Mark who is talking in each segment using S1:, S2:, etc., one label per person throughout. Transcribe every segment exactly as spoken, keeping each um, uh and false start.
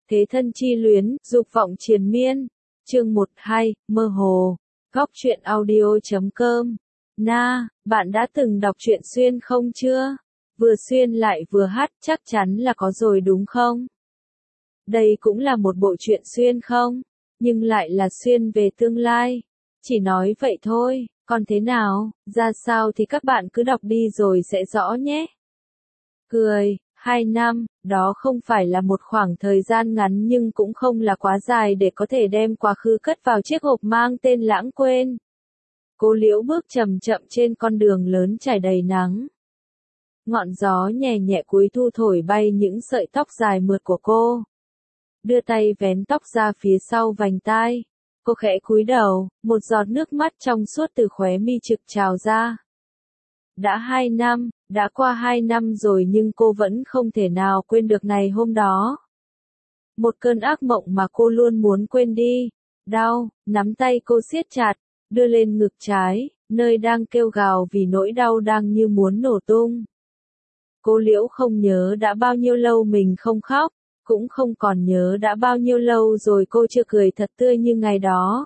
S1: Thế thân chi luyến, dục vọng triền miên. Chương một hai, mơ hồ. Góc truyện audio chấm com. Na, bạn đã từng đọc truyện xuyên không chưa? Vừa xuyên lại vừa hát, chắc chắn là có rồi đúng không? Đây cũng là một bộ truyện xuyên không? Nhưng lại là xuyên về tương lai. Chỉ nói vậy thôi, còn thế nào, ra sao thì các bạn cứ đọc đi rồi sẽ rõ nhé. Cười, hai năm, đó không phải là một khoảng thời gian ngắn nhưng cũng không là quá dài để có thể đem quá khứ cất vào chiếc hộp mang tên lãng quên. Cô Liễu bước chậm chậm trên con đường lớn trải đầy nắng. Ngọn gió nhẹ nhẹ cuối thu thổi bay những sợi tóc dài mượt của cô. Đưa tay vén tóc ra phía sau vành tai. Cô khẽ cúi đầu, một giọt nước mắt trong suốt từ khóe mi trực trào ra. Đã hai năm, đã qua hai năm rồi nhưng cô vẫn không thể nào quên được ngày hôm đó. Một cơn ác mộng mà cô luôn muốn quên đi. Đau, nắm tay cô siết chặt, đưa lên ngực trái, nơi đang kêu gào vì nỗi đau đang như muốn nổ tung. Cô Liễu không nhớ đã bao nhiêu lâu mình không khóc, cũng không còn nhớ đã bao nhiêu lâu rồi cô chưa cười thật tươi như ngày đó.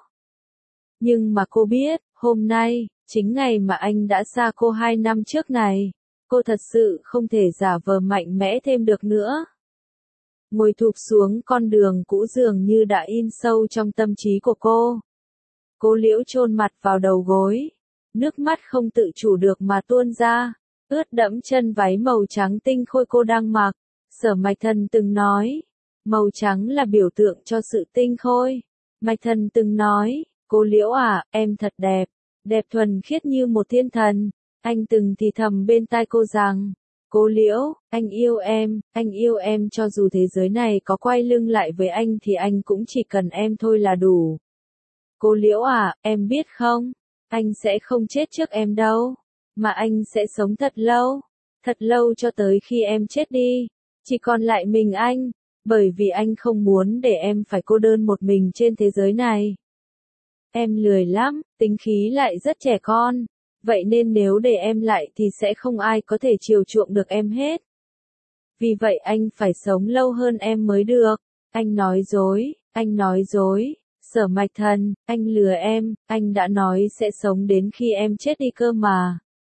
S1: Nhưng mà cô biết, hôm nay, chính ngày mà anh đã xa cô hai năm trước này, cô thật sự không thể giả vờ mạnh mẽ thêm được nữa. Ngồi thụp xuống con đường cũ dường như đã in sâu trong tâm trí của cô. Cô Liễu chôn mặt vào đầu gối, nước mắt không tự chủ được mà tuôn ra, ướt đẫm chân váy màu trắng tinh khôi cô đang mặc. Sở Mạch Thần từng nói, màu trắng là biểu tượng cho sự tinh khôi. Mạch Thần từng nói, cô Liễu à, em thật đẹp, đẹp thuần khiết như một thiên thần. Anh từng thì thầm bên tai cô rằng, cô Liễu, anh yêu em, anh yêu em cho dù thế giới này có quay lưng lại với anh thì anh cũng chỉ cần em thôi là đủ. Cô Liễu à, em biết không, anh sẽ không chết trước em đâu, mà anh sẽ sống thật lâu, thật lâu cho tới khi em chết đi. Chỉ còn lại mình anh, bởi vì anh không muốn để em phải cô đơn một mình trên thế giới này. Em lười lắm, tính khí lại rất trẻ con, vậy nên nếu để em lại thì sẽ không ai có thể chiều chuộng được em hết. Vì vậy anh phải sống lâu hơn em mới được. Anh nói dối, anh nói dối, Sở Mạch Thần, anh lừa em, anh đã nói sẽ sống đến khi em chết đi cơ mà.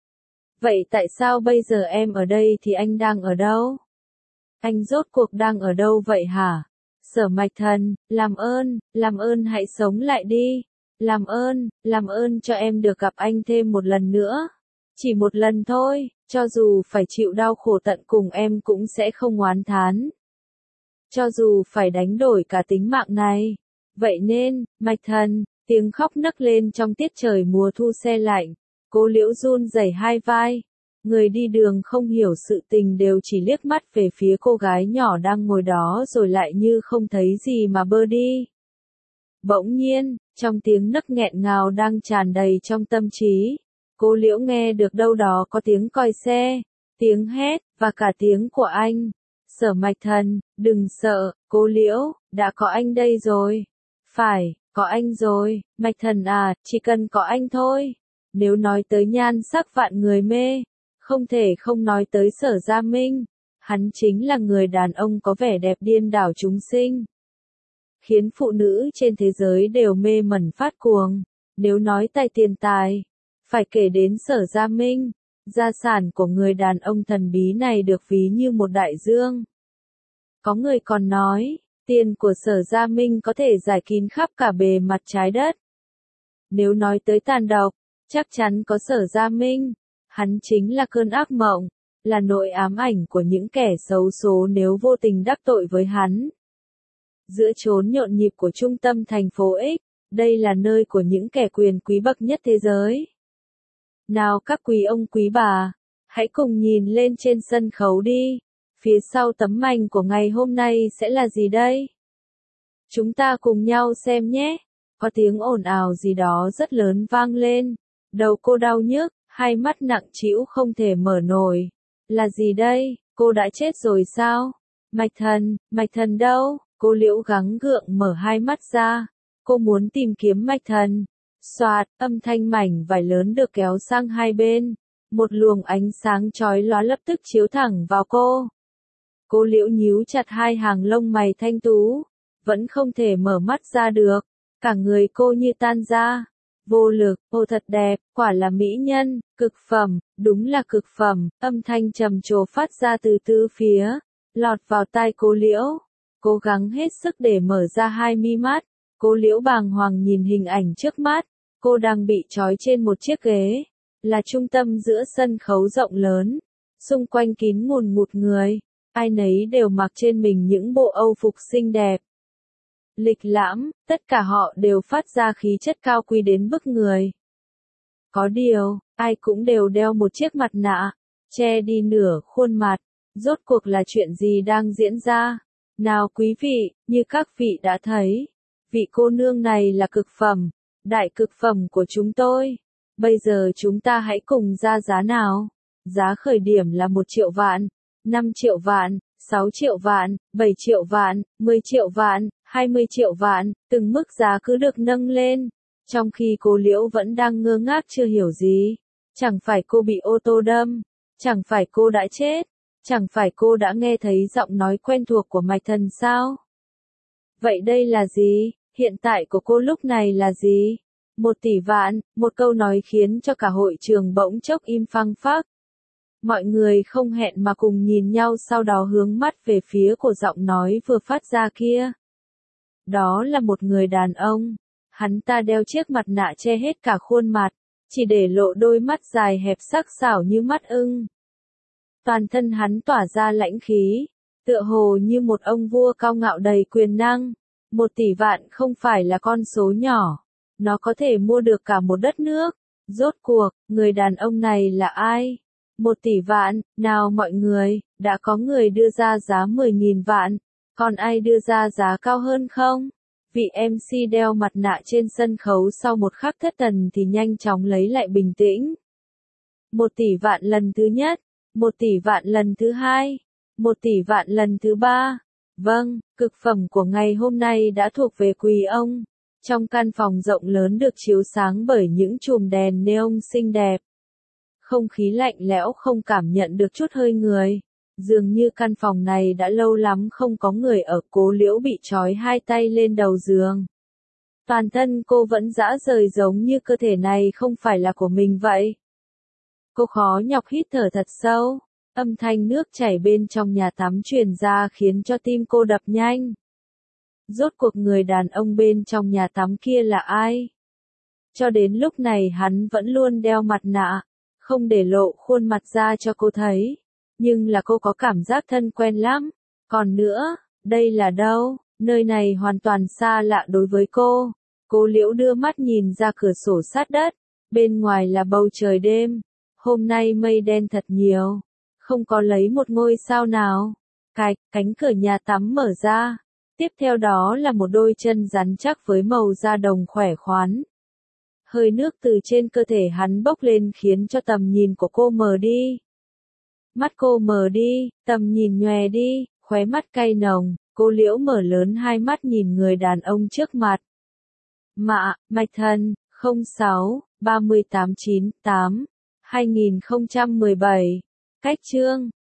S1: Vậy tại sao bây giờ em ở đây thì anh đang ở đâu? Anh rốt cuộc đang ở đâu vậy hả? Sở Mạch Thần, làm ơn, làm ơn hãy sống lại đi. Làm ơn, làm ơn cho em được gặp anh thêm một lần nữa. Chỉ một lần thôi, cho dù phải chịu đau khổ tận cùng em cũng sẽ không oán thán. Cho dù phải đánh đổi cả tính mạng này. Vậy nên, Mạch Thần, tiếng khóc nấc lên trong tiết trời mùa thu se lạnh. Cô Liễu run rẩy hai vai. Người đi đường không hiểu sự tình đều chỉ liếc mắt về phía cô gái nhỏ đang ngồi đó rồi lại như không thấy gì mà bơ đi. Bỗng nhiên, trong tiếng nấc nghẹn ngào đang tràn đầy trong tâm trí, cô Liễu nghe được đâu đó có tiếng còi xe, tiếng hét, và cả tiếng của anh. Sở Mạch Thần, đừng sợ, cô Liễu, đã có anh đây rồi. Phải, có anh rồi, Mạch Thần à, chỉ cần có anh thôi. Nếu nói tới nhan sắc vạn người mê, không thể không nói tới Sở Gia Minh. Hắn chính là người đàn ông có vẻ đẹp điên đảo chúng sinh, khiến phụ nữ trên thế giới đều mê mẩn phát cuồng. Nếu nói tài tiền tài, phải kể đến Sở Gia Minh. Gia sản của người đàn ông thần bí này được ví như một đại dương. Có người còn nói, tiền của Sở Gia Minh có thể rải kín khắp cả bề mặt trái đất. Nếu nói tới tàn độc, chắc chắn có Sở Gia Minh. Hắn chính là cơn ác mộng, là nỗi ám ảnh của những kẻ xấu số nếu vô tình đắc tội với hắn. Giữa chốn nhộn nhịp của trung tâm thành phố X, đây là nơi của những kẻ quyền quý bậc nhất thế giới. Nào các quý ông quý bà, hãy cùng nhìn lên trên sân khấu đi. Phía sau tấm mảnh của ngày hôm nay sẽ là gì đây? Chúng ta cùng nhau xem nhé. Có tiếng ồn ào gì đó rất lớn vang lên. Đầu cô đau nhức, hai mắt nặng trĩu không thể mở nổi. Là gì đây? Cô đã chết rồi sao? Mạch Thần, Mạch Thần đâu? Cô Liễu gắng gượng mở hai mắt ra. Cô muốn tìm kiếm Mạch Thần. Xoạt, âm thanh mảnh vải lớn được kéo sang hai bên. Một luồng ánh sáng chói lóa lập tức chiếu thẳng vào cô. Cô Liễu nhíu chặt hai hàng lông mày thanh tú, vẫn không thể mở mắt ra được, cả người cô như tan ra. Vô lực, ô thật đẹp, quả là mỹ nhân, cực phẩm, đúng là cực phẩm, âm thanh trầm trồ phát ra từ tứ phía, lọt vào tai cô Liễu. Cố gắng hết sức để mở ra hai mi mắt, cô Liễu bàng hoàng nhìn hình ảnh trước mắt, cô đang bị trói trên một chiếc ghế, là trung tâm giữa sân khấu rộng lớn, xung quanh kín ngùn ngụt người, ai nấy đều mặc trên mình những bộ âu phục xinh đẹp. Lịch lãm, tất cả họ đều phát ra khí chất cao quý đến bức người. Có điều, ai cũng đều đeo một chiếc mặt nạ, che đi nửa khuôn mặt, rốt cuộc là chuyện gì đang diễn ra? Nào quý vị, như các vị đã thấy, vị cô nương này là cực phẩm, đại cực phẩm của chúng tôi. Bây giờ chúng ta hãy cùng ra giá nào. Giá khởi điểm là một triệu vạn, năm triệu vạn, sáu triệu vạn, bảy triệu vạn, mười triệu vạn, hai mươi triệu vạn, từng mức giá cứ được nâng lên. Trong khi cô Liễu vẫn đang ngơ ngác chưa hiểu gì. Chẳng phải cô bị ô tô đâm, chẳng phải cô đã chết, chẳng phải cô đã nghe thấy giọng nói quen thuộc của Mạch Thần sao? Vậy đây là gì? Hiện tại của cô lúc này là gì? Một tỷ vạn, một câu nói khiến cho cả hội trường bỗng chốc im phăng phắc. Mọi người không hẹn mà cùng nhìn nhau, sau đó hướng mắt về phía của giọng nói vừa phát ra kia. Đó là một người đàn ông. Hắn ta đeo chiếc mặt nạ che hết cả khuôn mặt, chỉ để lộ đôi mắt dài hẹp sắc sảo như mắt ưng. Toàn thân hắn tỏa ra lãnh khí, tựa hồ như một ông vua cao ngạo đầy quyền năng. Một tỷ vạn không phải là con số nhỏ, nó có thể mua được cả một đất nước. Rốt cuộc, người đàn ông này là ai? Một tỷ vạn, nào mọi người, đã có người đưa ra giá mười nghìn vạn, còn ai đưa ra giá cao hơn không? Vị em xê đeo mặt nạ trên sân khấu sau một khắc thất thần thì nhanh chóng lấy lại bình tĩnh. Một tỷ vạn lần thứ nhất, một tỷ vạn lần thứ hai, một tỷ vạn lần thứ ba. Vâng, cực phẩm của ngày hôm nay đã thuộc về quý ông. Trong căn phòng rộng lớn được chiếu sáng bởi những chùm đèn neon xinh đẹp. Không khí lạnh lẽo không cảm nhận được chút hơi người. Dường như căn phòng này đã lâu lắm không có người ở. Cố Liễu bị trói hai tay lên đầu giường. Toàn thân cô vẫn rã rời giống như cơ thể này không phải là của mình vậy. Cô khó nhọc hít thở thật sâu. Âm thanh nước chảy bên trong nhà tắm truyền ra khiến cho tim cô đập nhanh. Rốt cuộc người đàn ông bên trong nhà tắm kia là ai? Cho đến lúc này hắn vẫn luôn đeo mặt nạ, không để lộ khuôn mặt ra cho cô thấy. Nhưng là cô có cảm giác thân quen lắm. Còn nữa, đây là đâu? Nơi này hoàn toàn xa lạ đối với cô. Cố Liễu đưa mắt nhìn ra cửa sổ sát đất. Bên ngoài là bầu trời đêm. Hôm nay mây đen thật nhiều. Không có lấy một ngôi sao nào. Cạch, cánh cửa nhà tắm mở ra. Tiếp theo đó là một đôi chân rắn chắc với màu da đồng khỏe khoắn. Hơi nước từ trên cơ thể hắn bốc lên khiến cho tầm nhìn của cô mờ đi. Mắt cô mờ đi, tầm nhìn nhòe đi, khóe mắt cay nồng, cô Liễu mở lớn hai mắt nhìn người đàn ông trước mặt. Mạ, Mạch Thần, không sáu, ba tám chín tám, hai nghìn không trăm mười bảy. Cách chương